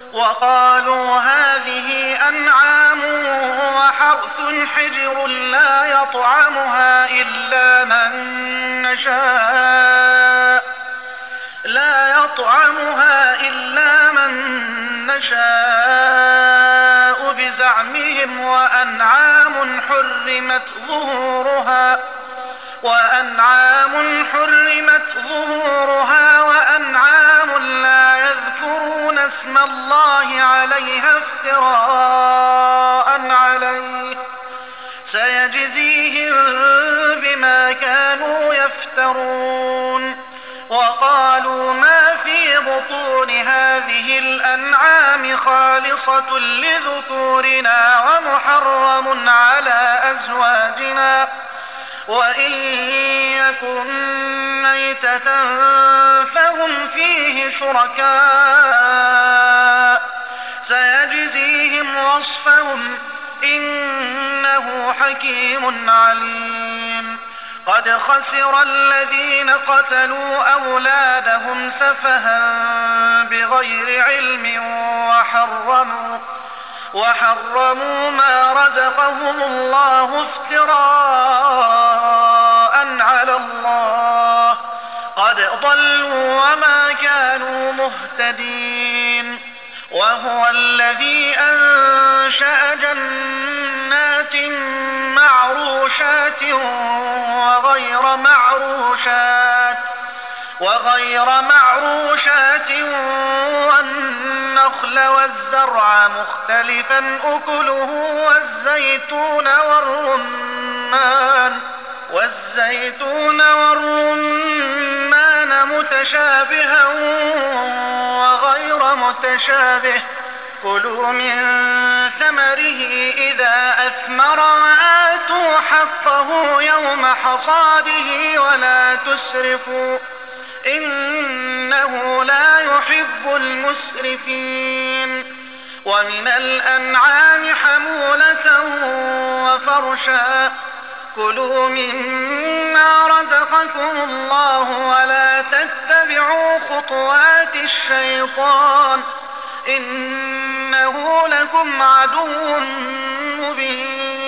وقالوا هذه أنعام وحرث حجر لا يطعمها إلا من نشاء بزعمهم وأنعام حرمت ظهورها وأنعام لا يذكرون اسم الله عليها افتراء عليه سيجزيهم بما كانوا يفترون. وقالوا ما في بطون هذه الأنعام خالصة لذكورنا ومحرم على أزواجنا وإن يكن ميتة فهم فيه شركاء سيجزيهم وصفهم إنه حكيم عليم. قد خسر الذين قتلوا أولادهم سفها بغير علم وحرموا ما رزقهم الله افتراء على الله قد ضلوا وما كانوا مهتدين. وهو الذي أنشأ جنات معروشات وغير معروشات والنخل والزرع مختلفا أكله والزيتون والرمان متشابها وغير متشابه كلوا من ثمره إذا أثمر وآتوا حقه يوم حصاده ولا تسرفوا إنه لا يحب المسرفين. ومن الأنعام حمولة وفرشا كلوا مما رزقكم الله ولا تتبعوا خطوات الشيطان إنه لكم عدو مبين.